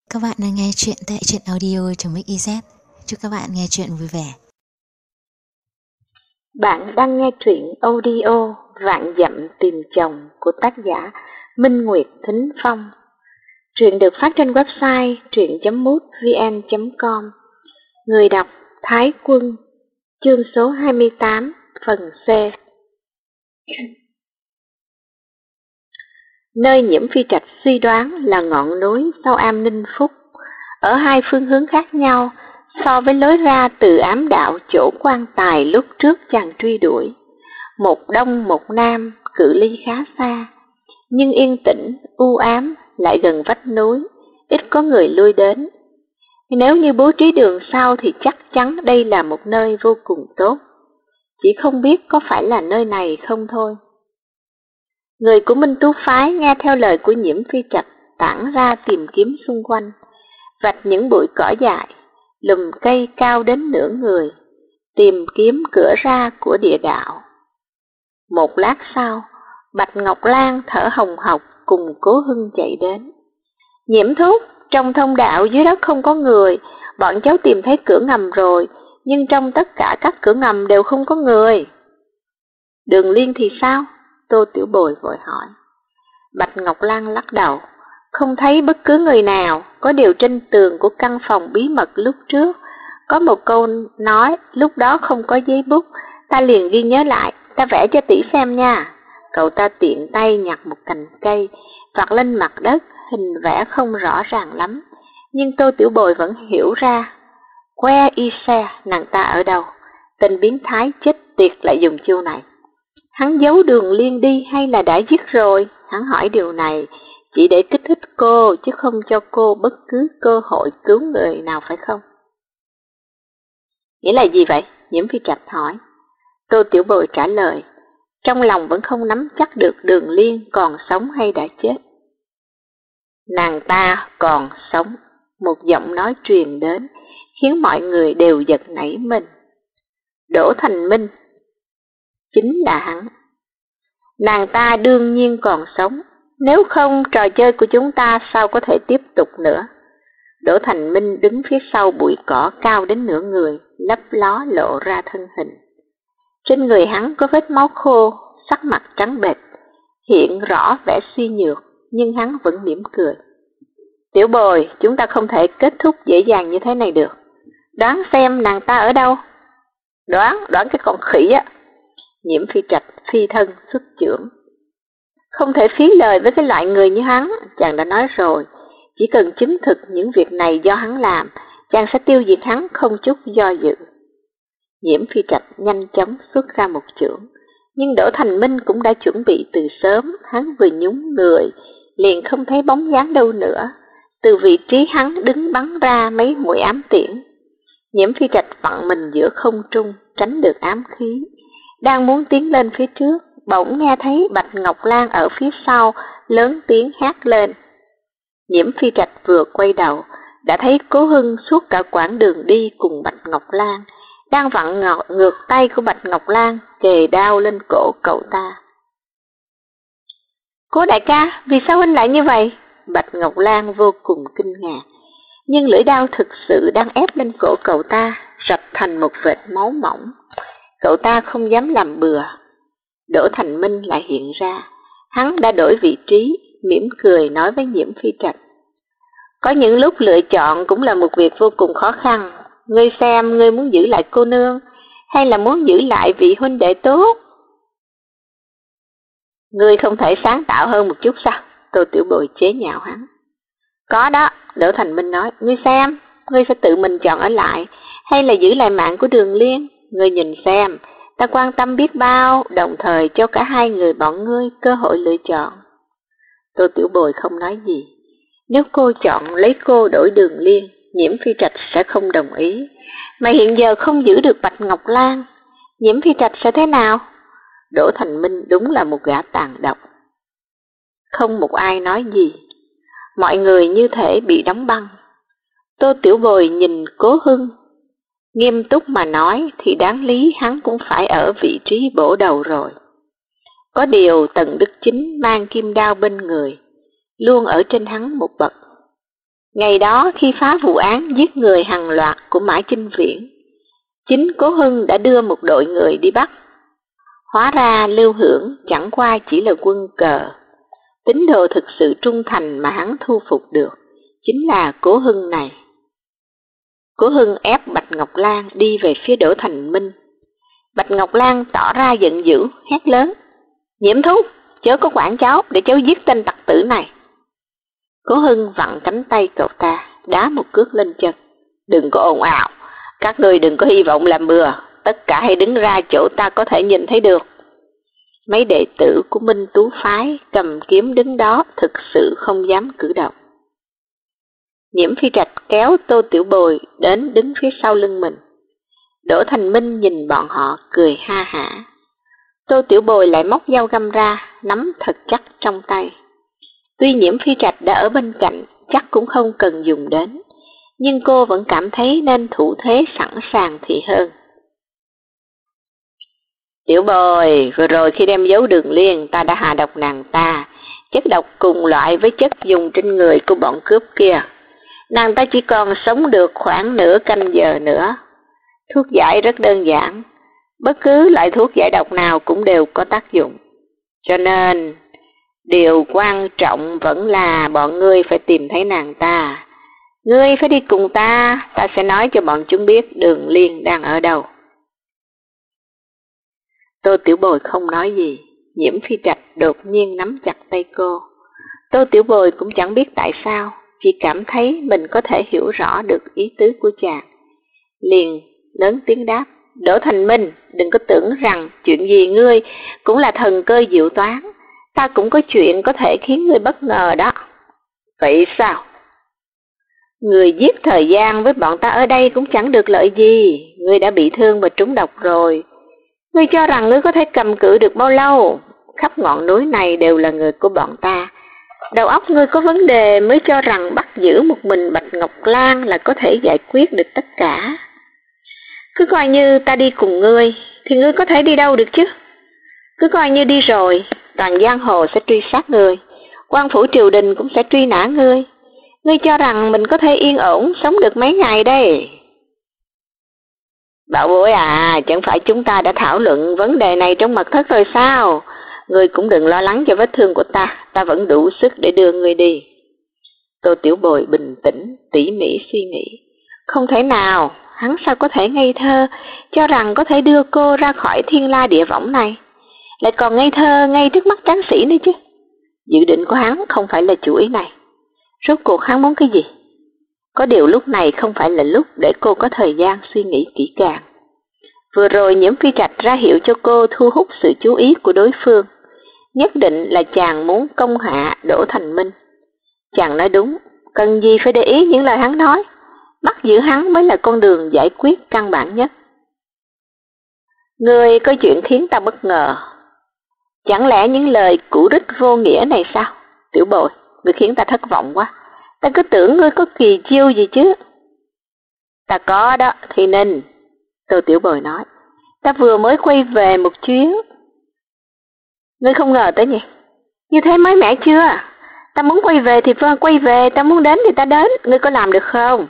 Các bạn đang nghe chuyện tại truyện audio.mix.iz. Chúc các bạn nghe chuyện vui vẻ. Bạn đang nghe truyện audio Vạn Dặm Tìm Chồng của tác giả Minh Nguyệt Thính Phong. Truyện được phát trên website truyện.mútvn.com. Người đọc Thái Quân. Chương số 28, phần C. Nơi Nhiễm Phi Trạch suy đoán là ngọn núi sau am Ninh Phúc, ở hai phương hướng khác nhau so với lối ra từ ám đạo chỗ quan tài lúc trước chàng truy đuổi. Một đông một nam, cự ly khá xa, nhưng yên tĩnh, u ám, lại gần vách núi, ít có người lui đến. Nếu như bố trí đường sau thì chắc chắn đây là một nơi vô cùng tốt, chỉ không biết có phải là nơi này không thôi. Người của Minh Tú Phái nghe theo lời của Nhiễm Phi Trạch tản ra tìm kiếm xung quanh, vạch những bụi cỏ dại, lùm cây cao đến nửa người, tìm kiếm cửa ra của địa đạo. Một lát sau, Bạch Ngọc Lan thở hồng hộc cùng Cố Hưng chạy đến. Nhiễm thúc, trong thông đạo dưới đất không có người, bọn cháu tìm thấy cửa ngầm rồi, nhưng trong tất cả các cửa ngầm đều không có người. Đường Liên thì sao? Tô Tiểu Bồi vội hỏi. Bạch Ngọc Lan lắc đầu, không thấy bất cứ người nào, có điều trên tường của căn phòng bí mật lúc trước, có một câu nói lúc đó không có giấy bút, ta liền ghi nhớ lại, ta vẽ cho tỷ xem nha. Cậu ta tiện tay nhặt một cành cây, vặt lên mặt đất, hình vẽ không rõ ràng lắm, nhưng Tô Tiểu Bồi vẫn hiểu ra. Que y xe, nàng ta ở đâu? Tên biến thái chết tiệt lại dùng chiêu này. Hắn giấu Đường Liên đi hay là đã giết rồi? Hắn hỏi điều này chỉ để kích thích cô, chứ không cho cô bất cứ cơ hội cứu người nào, phải không? Nghĩa là gì vậy? Nhiễm Phi Trạch hỏi. Tô Tiểu Bồi trả lời, trong lòng vẫn không nắm chắc được Đường Liên còn sống hay đã chết. Nàng ta còn sống, một giọng nói truyền đến, khiến mọi người đều giật nảy mình. Đỗ Thành Minh, chính là hắn. Nàng ta đương nhiên còn sống, nếu không trò chơi của chúng ta sao có thể tiếp tục nữa. Đỗ Thành Minh đứng phía sau bụi cỏ cao đến nửa người, lấp ló lộ ra thân hình. Trên người hắn có vết máu khô, sắc mặt trắng bệch, hiện rõ vẻ suy nhược, nhưng hắn vẫn mỉm cười. Tiểu Bồi, chúng ta không thể kết thúc dễ dàng như thế này được. Đoán xem nàng ta ở đâu? Đoán cái con khỉ á. Nhiễm Phi Trạch phi thân xuất chưởng. Không thể phí lời với cái loại người như hắn, chàng đã nói rồi, chỉ cần chứng thực những việc này do hắn làm, chàng sẽ tiêu diệt hắn không chút do dự. Nhiễm Phi Trạch nhanh chóng xuất ra một chưởng, nhưng Đỗ Thành Minh cũng đã chuẩn bị từ sớm, hắn vừa nhún người, liền không thấy bóng dáng đâu nữa. Từ vị trí hắn đứng bắn ra mấy mũi ám tiễn. Nhiễm Phi Trạch vặn mình giữa không trung, tránh được ám khí. Đang muốn tiến lên phía trước, bỗng nghe thấy Bạch Ngọc Lan ở phía sau lớn tiếng hát lên. Nhiễm Phi Trạch vừa quay đầu, đã thấy Cố Hưng suốt cả quãng đường đi cùng Bạch Ngọc Lan, đang vặn ngược tay của Bạch Ngọc Lan, kề đao lên cổ cậu ta. Cố đại ca, vì sao huynh lại như vậy? Bạch Ngọc Lan vô cùng kinh ngạc, nhưng lưỡi đao thực sự đang ép lên cổ cậu ta, rạch thành một vệt máu mỏng. Cậu ta không dám làm bừa. Đỗ Thành Minh lại hiện ra, hắn đã đổi vị trí, mỉm cười nói với Nhiễm Phi Trạch. Có những lúc lựa chọn cũng là một việc vô cùng khó khăn. Ngươi xem, ngươi muốn giữ lại cô nương, hay là muốn giữ lại vị huynh đệ tốt? Ngươi không thể sáng tạo hơn một chút sao? Tô Tiểu Bồi chế nhạo hắn. Có đó, Đỗ Thành Minh nói, ngươi xem, ngươi sẽ tự mình chọn ở lại, hay là giữ lại mạng của Đường Liên? Ngươi nhìn xem, ta quan tâm biết bao, đồng thời cho cả hai người bọn ngươi cơ hội lựa chọn. Tô Tiểu Bồi không nói gì. Nếu cô chọn lấy cô đổi Đường Liên, Nhiễm Phi Trạch sẽ không đồng ý. Mà hiện giờ không giữ được Bạch Ngọc Lan, Nhiễm Phi Trạch sẽ thế nào? Đỗ Thành Minh đúng là một gã tàn độc. Không một ai nói gì. Mọi người như thể bị đóng băng. Tô Tiểu Bồi nhìn Cố Hưng. Nghiêm túc mà nói thì đáng lý hắn cũng phải ở vị trí bổ đầu rồi. Có điều Tần Đức Chính mang kim đao bên người, luôn ở trên hắn một bậc. Ngày đó khi phá vụ án giết người hàng loạt của Mã Chinh Viễn, chính Cố Hưng đã đưa một đội người đi bắt. Hóa ra Lưu Hưởng chẳng qua chỉ là quân cờ. Tín đồ thực sự trung thành mà hắn thu phục được chính là Cố Hưng này. Cố Hưng ép Bạch Ngọc Lan đi về phía Đỗ Thành Minh. Bạch Ngọc Lan tỏ ra giận dữ, hét lớn: Nhiễm Thúc, chớ có quản cháu để cháu giết tên tặc tử này. Cố Hưng vặn cánh tay cậu ta, đá một cước lên chân. Đừng có ồn ào, các ngươi đừng có hy vọng làm bừa, tất cả hãy đứng ra chỗ ta có thể nhìn thấy được. Mấy đệ tử của Minh Tú phái cầm kiếm đứng đó thực sự không dám cử động. Nhiễm Phi Trạch kéo Tô Tiểu Bồi đến đứng phía sau lưng mình. Đỗ Thành Minh nhìn bọn họ cười ha hả. Tô Tiểu Bồi lại móc dao găm ra, nắm thật chắc trong tay. Tuy Nhiễm Phi Trạch đã ở bên cạnh, chắc cũng không cần dùng đến, nhưng cô vẫn cảm thấy nên thủ thế sẵn sàng thì hơn. Tiểu Bồi, vừa rồi khi đem giấu Đường Liên, ta đã hạ độc nàng ta, chất độc cùng loại với chất dùng trên người của bọn cướp kia. Nàng ta chỉ còn sống được khoảng nửa canh giờ nữa. Thuốc giải rất đơn giản, bất cứ loại thuốc giải độc nào cũng đều có tác dụng. Cho nên, điều quan trọng vẫn là bọn ngươi phải tìm thấy nàng ta. Ngươi phải đi cùng ta, ta sẽ nói cho bọn chúng biết Đường Liên đang ở đâu. Tô Tiểu Bồi không nói gì, Nhiễm Phi Trạch đột nhiên nắm chặt tay cô. Tô Tiểu Bồi cũng chẳng biết tại sao, chỉ cảm thấy mình có thể hiểu rõ được ý tứ của chàng. Liền lớn tiếng đáp: Đỗ Thành Minh, đừng có tưởng rằng chuyện gì ngươi cũng là thần cơ diệu toán, ta cũng có chuyện có thể khiến ngươi bất ngờ đó. Vậy sao? Người giết thời gian với bọn ta ở đây cũng chẳng được lợi gì, ngươi đã bị thương và trúng độc rồi. Ngươi cho rằng ngươi có thể cầm cự được bao lâu? Khắp ngọn núi này đều là người của bọn ta. Đầu óc ngươi có vấn đề mới cho rằng bắt giữ một mình Bạch Ngọc Lan là có thể giải quyết được tất cả. Cứ coi như ta đi cùng ngươi, thì ngươi có thể đi đâu được chứ? Cứ coi như đi rồi, toàn giang hồ sẽ truy sát ngươi, quan phủ triều đình cũng sẽ truy nã ngươi. Ngươi cho rằng mình có thể yên ổn sống được mấy ngày đây? Bảo bối à, chẳng phải chúng ta đã thảo luận vấn đề này trong mật thất rồi sao? Ngươi cũng đừng lo lắng cho vết thương của ta vẫn đủ sức để đưa ngươi đi. Tô Tiểu Bồi bình tĩnh, tỉ mỉ suy nghĩ. Không thể nào, hắn sao có thể ngây thơ, cho rằng có thể đưa cô ra khỏi thiên la địa võng này. Lại còn ngây thơ ngay trước mắt tráng sĩ nữa chứ. Dự định của hắn không phải là chủ ý này. Rốt cuộc hắn muốn cái gì? Có điều lúc này không phải là lúc để cô có thời gian suy nghĩ kỹ càng. Vừa rồi Nhiễm Phi Trạch ra hiệu cho cô thu hút sự chú ý của đối phương. Nhất định là chàng muốn công hạ Đỗ Thành Minh. Chàng nói đúng, cần gì phải để ý những lời hắn nói. Bắt giữ hắn mới là con đường giải quyết căn bản nhất. Ngươi có chuyện khiến ta bất ngờ. Chẳng lẽ những lời cũ rích vô nghĩa này sao? Tiểu Bồi, ngươi khiến ta thất vọng quá. Ta cứ tưởng ngươi có kỳ chiêu gì chứ. Ta có đó, Thi Ninh. Tô Tiểu Bồi nói. Ta vừa mới quay về một chuyến. Ngươi không ngờ tới nhỉ? Như thế mới mẻ chưa? Ta muốn quay về thì quay về, ta muốn đến thì ta đến. Ngươi có làm được không?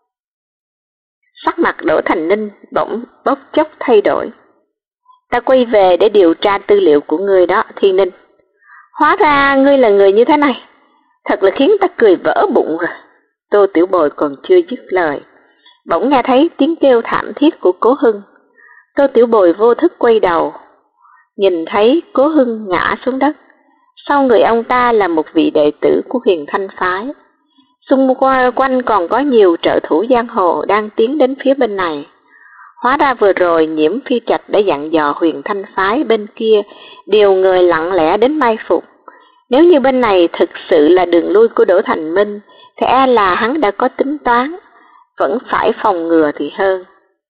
Sắc mặt Đỗ Thành Ninh bỗng bốc chốc thay đổi. Ta quay về để điều tra tư liệu của ngươi đó, Thi Ninh. Hóa ra ngươi là người như thế này. Thật là khiến ta cười vỡ bụng rồi. Tô Tiểu Bồi còn chưa dứt lời, bỗng nghe thấy tiếng kêu thảm thiết của Cố Hưng. Tô Tiểu Bồi vô thức quay đầu, nhìn thấy Cố Hưng ngã xuống đất. Sau người ông ta là một vị đệ tử của Huyền Thanh phái. Xung quanh còn có nhiều trợ thủ giang hồ đang tiến đến phía bên này. Hóa ra vừa rồi Nhiễm Phi Trạch đã dặn dò Huyền Thanh phái bên kia điều người lặng lẽ đến mai phục. Nếu như bên này thực sự là đường lui của Đỗ Thành Minh, thì e là hắn đã có tính toán, vẫn phải phòng ngừa thì hơn.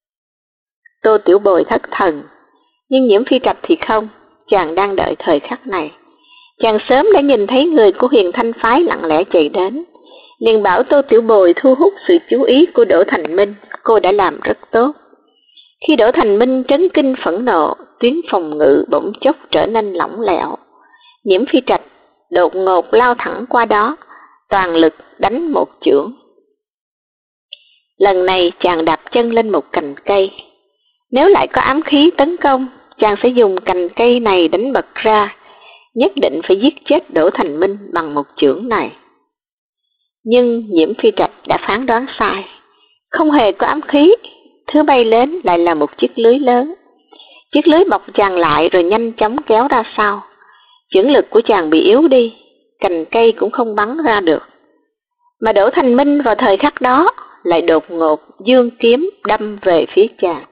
Tô Tiểu Bồi thất thần, nhưng Nhiễm Phi Trạch thì không, chàng đang đợi thời khắc này. Chàng sớm đã nhìn thấy người của Huyền Thanh phái lặng lẽ chạy đến, liền bảo Tô Tiểu Bồi thu hút sự chú ý của Đỗ Thành Minh. Cô đã làm rất tốt. Khi Đỗ Thành Minh trấn kinh phẫn nộ, tuyến phòng ngự bỗng chốc trở nên lỏng lẻo. Nhiễm Phi Trạch đột ngột lao thẳng qua đó, toàn lực đánh một chưởng. Lần này chàng đạp chân lên một cành cây. Nếu lại có ám khí tấn công, chàng sẽ dùng cành cây này đánh bật ra, nhất định phải giết chết Đỗ Thành Minh bằng một chưởng này. Nhưng Nhiễm Phi Trạch đã phán đoán sai. Không hề có ám khí, thứ bay đến lại là một chiếc lưới lớn. Chiếc lưới bọc chàng lại rồi nhanh chóng kéo ra sau. Chưởng lực của chàng bị yếu đi, cành cây cũng không bắn ra được. Mà Đỗ Thành Minh vào thời khắc đó lại đột ngột giương kiếm đâm về phía chàng.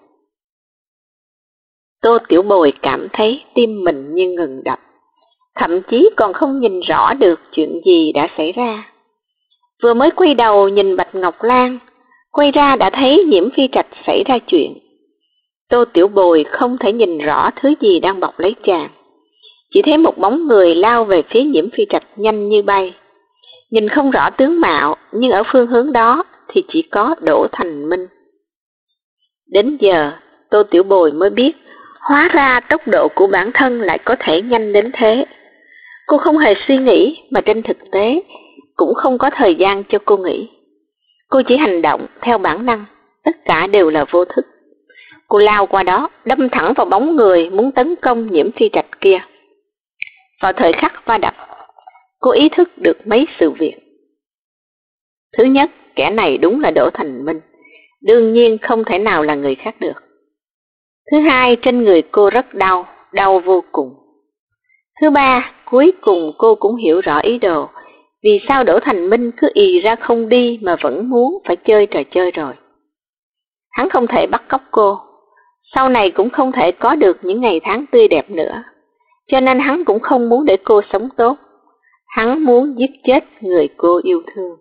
Tô Tiểu Bồi cảm thấy tim mình như ngừng đập, thậm chí còn không nhìn rõ được chuyện gì đã xảy ra. Vừa mới quay đầu nhìn Bạch Ngọc Lan, quay ra đã thấy Nhiễm Phi Trạch xảy ra chuyện. Tô Tiểu Bồi không thể nhìn rõ thứ gì đang bọc lấy chàng, chỉ thấy một bóng người lao về phía Nhiễm Phi Trạch nhanh như bay. Nhìn không rõ tướng mạo, nhưng ở phương hướng đó thì chỉ có Đỗ Thành Minh. Đến giờ, Tô Tiểu Bồi mới biết, hóa ra tốc độ của bản thân lại có thể nhanh đến thế. Cô không hề suy nghĩ, mà trên thực tế cũng không có thời gian cho cô nghĩ. Cô chỉ hành động theo bản năng, tất cả đều là vô thức. Cô lao qua đó, đâm thẳng vào bóng người muốn tấn công Nhiễm Phi Trạch kia. Vào thời khắc va đập, cô ý thức được mấy sự việc. Thứ nhất, kẻ này đúng là Đỗ Thành Minh, đương nhiên không thể nào là người khác được. Thứ hai, trên người cô rất đau, đau vô cùng. Thứ ba, cuối cùng cô cũng hiểu rõ ý đồ, vì sao Đỗ Thành Minh cứ ì ra không đi mà vẫn muốn phải chơi trò chơi rồi. Hắn không thể bắt cóc cô, sau này cũng không thể có được những ngày tháng tươi đẹp nữa, cho nên hắn cũng không muốn để cô sống tốt. Hắn muốn giết chết người cô yêu thương.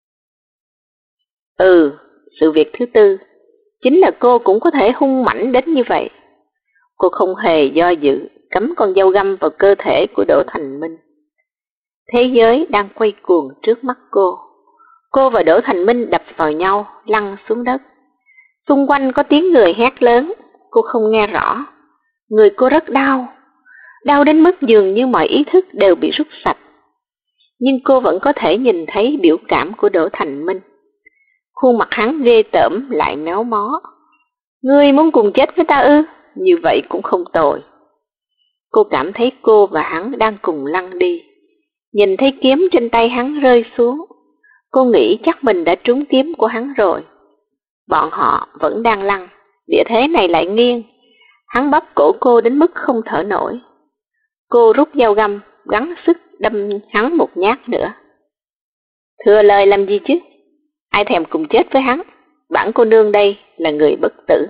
Sự việc thứ tư, chính là cô cũng có thể hung mãnh đến như vậy. Cô không hề do dự, cắm con dao găm vào cơ thể của Đỗ Thành Minh. Thế giới đang quay cuồng trước mắt cô. Cô và Đỗ Thành Minh đập vào nhau, lăn xuống đất. Xung quanh có tiếng người hét lớn, cô không nghe rõ. Người cô rất đau, đau đến mức dường như mọi ý thức đều bị rút sạch. Nhưng cô vẫn có thể nhìn thấy biểu cảm của Đỗ Thành Minh. Khuôn mặt hắn ghê tởm lại méo mó. Ngươi muốn cùng chết với ta ư? Như vậy cũng không tồi. Cô cảm thấy cô và hắn đang cùng lăn đi. Nhìn thấy kiếm trên tay hắn rơi xuống, cô nghĩ chắc mình đã trúng kiếm của hắn rồi. Bọn họ vẫn đang lăn, địa thế này lại nghiêng. Hắn bóp cổ cô đến mức không thở nổi. Cô rút dao găm, gắng sức đâm hắn một nhát nữa. Thừa lời làm gì chứ? Ai thèm cùng chết với hắn? Bản cô nương đây là người bất tử.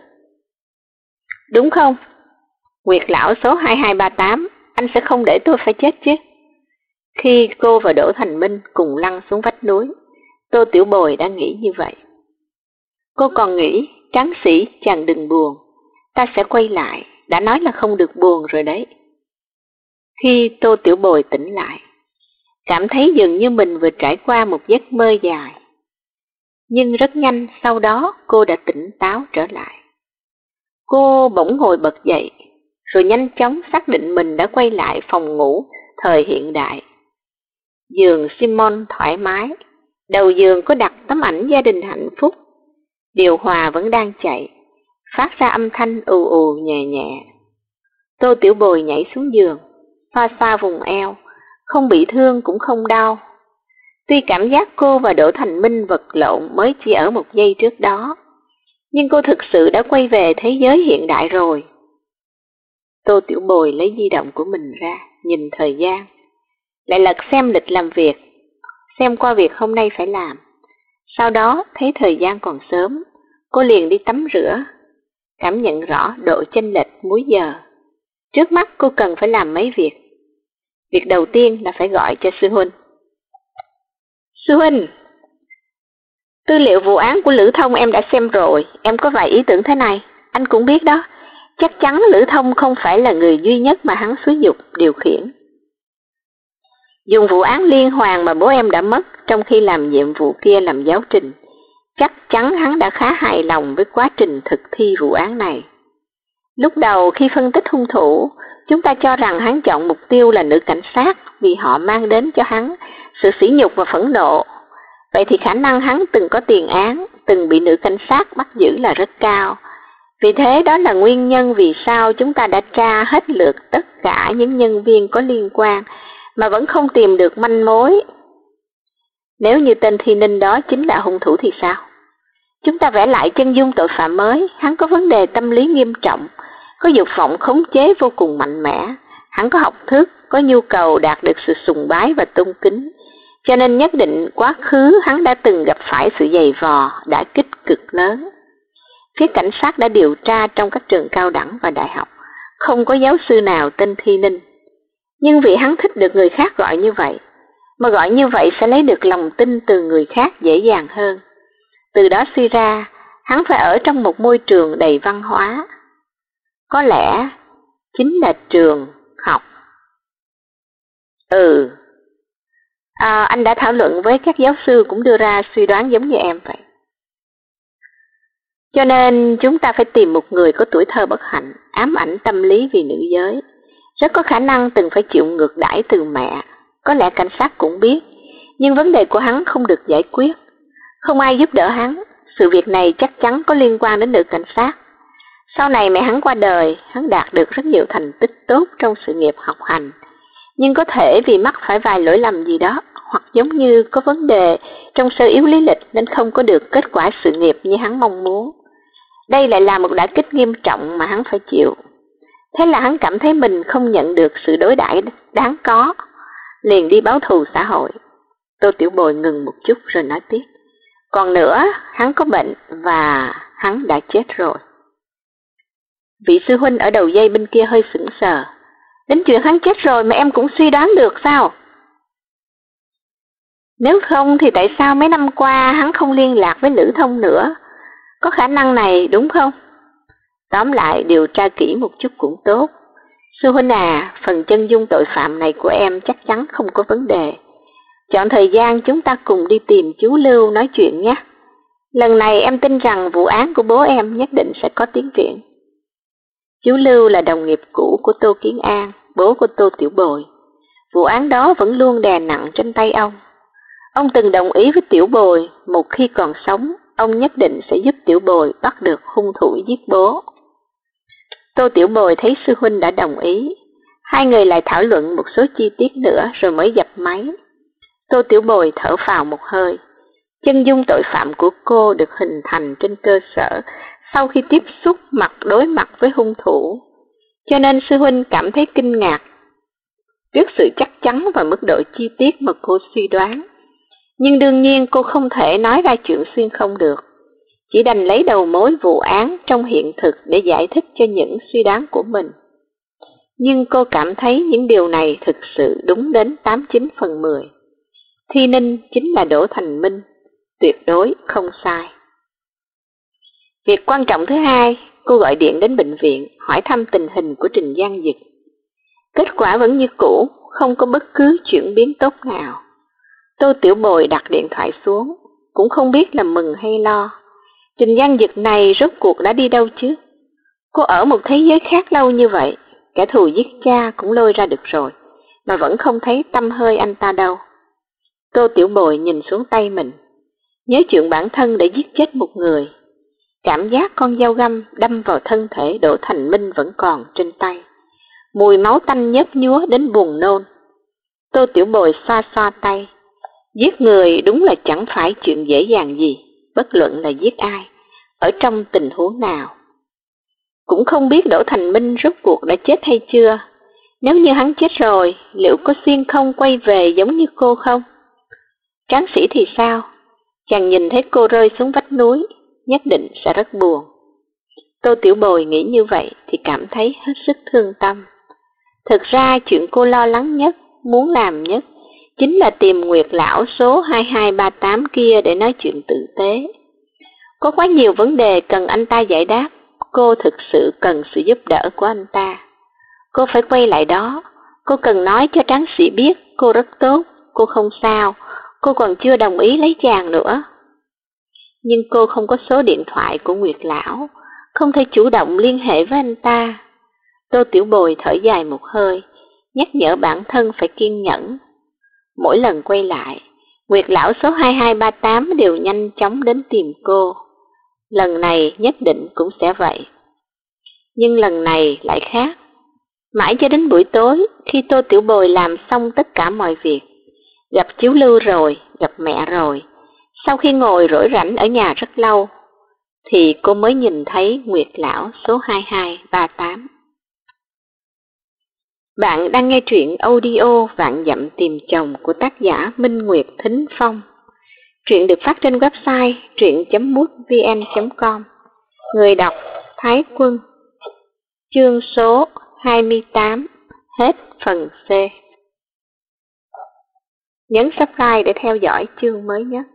Đúng không? Nguyệt lão số 2238, anh sẽ không để tôi phải chết chứ? Khi cô và Đỗ Thành Minh cùng lăn xuống vách núi, Tô Tiểu Bồi đã nghĩ như vậy. Cô còn nghĩ, tráng sĩ chàng đừng buồn, ta sẽ quay lại, đã nói là không được buồn rồi đấy. Khi Tô Tiểu Bồi tỉnh lại, cảm thấy dường như mình vừa trải qua một giấc mơ dài. Nhưng rất nhanh sau đó cô đã tỉnh táo trở lại. Cô bỗng ngồi bật dậy, rồi nhanh chóng xác định mình đã quay lại phòng ngủ thời hiện đại. Giường Simon thoải mái, đầu giường có đặt tấm ảnh gia đình hạnh phúc. Điều hòa vẫn đang chạy, phát ra âm thanh ù ù nhẹ nhẹ. Tô Tiểu Bồi nhảy xuống giường, xoa xoa vùng eo, không bị thương cũng không đau. Tuy cảm giác cô và Đỗ Thành Minh vật lộn mới chỉ ở một giây trước đó, nhưng cô thực sự đã quay về thế giới hiện đại rồi. Tô Tiểu Bồi lấy di động của mình ra, nhìn thời gian, lại lật xem lịch làm việc, xem qua việc hôm nay phải làm. Sau đó thấy thời gian còn sớm, cô liền đi tắm rửa, cảm nhận rõ độ chênh lệch múi giờ. Trước mắt cô cần phải làm mấy việc. Việc đầu tiên là phải gọi cho sư huynh. Sư huynh, tư liệu vụ án của Lữ Thông em đã xem rồi, em có vài ý tưởng thế này. Anh cũng biết đó, chắc chắn Lữ Thông không phải là người duy nhất mà hắn xúi giục điều khiển. Dùng vụ án liên hoàn mà bố em đã mất trong khi làm nhiệm vụ kia làm giáo trình, chắc chắn hắn đã khá hài lòng với quá trình thực thi vụ án này. Lúc đầu khi phân tích hung thủ, chúng ta cho rằng hắn chọn mục tiêu là nữ cảnh sát vì họ mang đến cho hắn sự sỉ nhục và phẫn nộ. Vậy thì khả năng hắn từng có tiền án, từng bị nữ cảnh sát bắt giữ là rất cao. Vì thế đó là nguyên nhân vì sao chúng ta đã tra hết lượt tất cả những nhân viên có liên quan mà vẫn không tìm được manh mối. Nếu như tên Thi Ninh đó chính là hung thủ thì sao? Chúng ta vẽ lại chân dung tội phạm mới, hắn có vấn đề tâm lý nghiêm trọng, có dục vọng khống chế vô cùng mạnh mẽ, hắn có học thức, có nhu cầu đạt được sự sùng bái và tôn kính, cho nên nhất định quá khứ hắn đã từng gặp phải sự dày vò, đả kích cực lớn. Phía cảnh sát đã điều tra trong các trường cao đẳng và đại học, không có giáo sư nào tên Thi Ninh. Nhưng vì hắn thích được người khác gọi như vậy, mà gọi như vậy sẽ lấy được lòng tin từ người khác dễ dàng hơn. Từ đó suy ra, hắn phải ở trong một môi trường đầy văn hóa. Có lẽ chính là trường học. Anh đã thảo luận với các giáo sư cũng đưa ra suy đoán giống như em vậy. Cho nên chúng ta phải tìm một người có tuổi thơ bất hạnh, ám ảnh tâm lý vì nữ giới, rất có khả năng từng phải chịu ngược đãi từ mẹ. Có lẽ cảnh sát cũng biết, nhưng vấn đề của hắn không được giải quyết. Không ai giúp đỡ hắn, sự việc này chắc chắn có liên quan đến nữ cảnh sát. Sau này mẹ hắn qua đời, hắn đạt được rất nhiều thành tích tốt trong sự nghiệp học hành. Nhưng có thể vì mắc phải vài lỗi lầm gì đó, hoặc giống như có vấn đề trong sơ yếu lý lịch nên không có được kết quả sự nghiệp như hắn mong muốn. Đây lại là một đả kích nghiêm trọng mà hắn phải chịu. Thế là hắn cảm thấy mình không nhận được sự đối đãi đáng có, liền đi báo thù xã hội. Tô Tiểu Bồi ngừng một chút rồi nói tiếp. Còn nữa, hắn có bệnh và hắn đã chết rồi. Vị sư huynh ở đầu dây bên kia hơi sững sờ. Đến chuyện hắn chết rồi mà em cũng suy đoán được sao? Nếu không thì tại sao mấy năm qua hắn không liên lạc với Lữ Thông nữa? Có khả năng này đúng không? Tóm lại điều tra kỹ một chút cũng tốt. Sư huynh à, phần chân dung tội phạm này của em chắc chắn không có vấn đề. Chọn thời gian chúng ta cùng đi tìm chú Lưu nói chuyện nhé. Lần này em tin rằng vụ án của bố em nhất định sẽ có tiến triển. Chú Lưu là đồng nghiệp cũ của Tô Kiến An, bố của Tô Tiểu Bồi. Vụ án đó vẫn luôn đè nặng trên tay ông. Ông từng đồng ý với Tiểu Bồi, một khi còn sống, ông nhất định sẽ giúp Tiểu Bồi bắt được hung thủ giết bố. Tô Tiểu Bồi thấy sư huynh đã đồng ý. Hai người lại thảo luận một số chi tiết nữa rồi mới dập máy. Tô Tiểu Bồi thở phào một hơi. Chân dung tội phạm của cô được hình thành trên cơ sở sau khi tiếp xúc đối mặt với hung thủ. Cho nên sư huynh cảm thấy kinh ngạc trước sự chắc chắn và mức độ chi tiết mà cô suy đoán. Nhưng đương nhiên cô không thể nói ra chuyện xuyên không được. Chỉ đành lấy đầu mối vụ án trong hiện thực để giải thích cho những suy đoán của mình. Nhưng cô cảm thấy những điều này thực sự đúng đến 89/10. Thi Ninh chính là Đỗ Thành Minh, tuyệt đối không sai. Việc quan trọng thứ hai, cô gọi điện đến bệnh viện hỏi thăm tình hình của Trình Giang Dực. Kết quả vẫn như cũ, không có bất cứ chuyển biến tốt nào. Tô Tiểu Bồi đặt điện thoại xuống, cũng không biết là mừng hay lo. Trình Giang Dực này rốt cuộc đã đi đâu chứ? Cô ở một thế giới khác lâu như vậy, kẻ thù giết cha cũng lôi ra được rồi, mà vẫn không thấy tăm hơi anh ta đâu. Tô Tiểu Bồi nhìn xuống tay mình, nhớ chuyện bản thân đã giết chết một người. Cảm giác con dao găm đâm vào thân thể Đỗ Thành Minh vẫn còn trên tay. Mùi máu tanh nhớp nhúa đến buồn nôn. Tô Tiểu Bồi xoa xoa tay. Giết người đúng là chẳng phải chuyện dễ dàng gì, bất luận là giết ai, ở trong tình huống nào. Cũng không biết Đỗ Thành Minh rốt cuộc đã chết hay chưa. Nếu như hắn chết rồi, liệu có xuyên không quay về giống như cô không? Tráng Sĩ thì sao? Chàng nhìn thấy cô rơi xuống vách núi, nhất định sẽ rất buồn. Tô Tiểu Bồi nghĩ như vậy thì cảm thấy hết sức thương tâm. Thực ra chuyện cô lo lắng nhất, muốn làm nhất, chính là tìm Nguyệt Lão số 2238 kia để nói chuyện tử tế. Có quá nhiều vấn đề cần anh ta giải đáp, cô thực sự cần sự giúp đỡ của anh ta. Cô phải quay lại đó, cô cần nói cho Tráng Sĩ biết cô rất tốt, cô không sao, cô còn chưa đồng ý lấy chàng nữa. Nhưng cô không có số điện thoại của Nguyệt Lão, không thể chủ động liên hệ với anh ta. Tô Tiểu Bồi thở dài một hơi, nhắc nhở bản thân phải kiên nhẫn. Mỗi lần quay lại, Nguyệt lão số 2238 đều nhanh chóng đến tìm cô. Lần này nhất định cũng sẽ vậy. Nhưng lần này lại khác. Mãi cho đến buổi tối, khi Tô Tiểu Bồi làm xong tất cả mọi việc, gặp chú Lưu rồi, gặp mẹ rồi, sau khi ngồi rỗi rảnh ở nhà rất lâu, thì cô mới nhìn thấy Nguyệt lão số 2238. Bạn đang nghe truyện audio Vạn Dặm Tìm Chồng của tác giả Minh Nguyệt Thính Phong. Truyện được phát trên website truyện.mútvn.com. Người đọc Thái Quân. Chương số 28. Hết phần C. Nhấn subscribe để theo dõi chương mới nhất.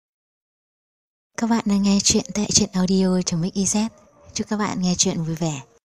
Các bạn đang nghe truyện tại truyện audio.mix.iz. Chúc các bạn nghe truyện vui vẻ.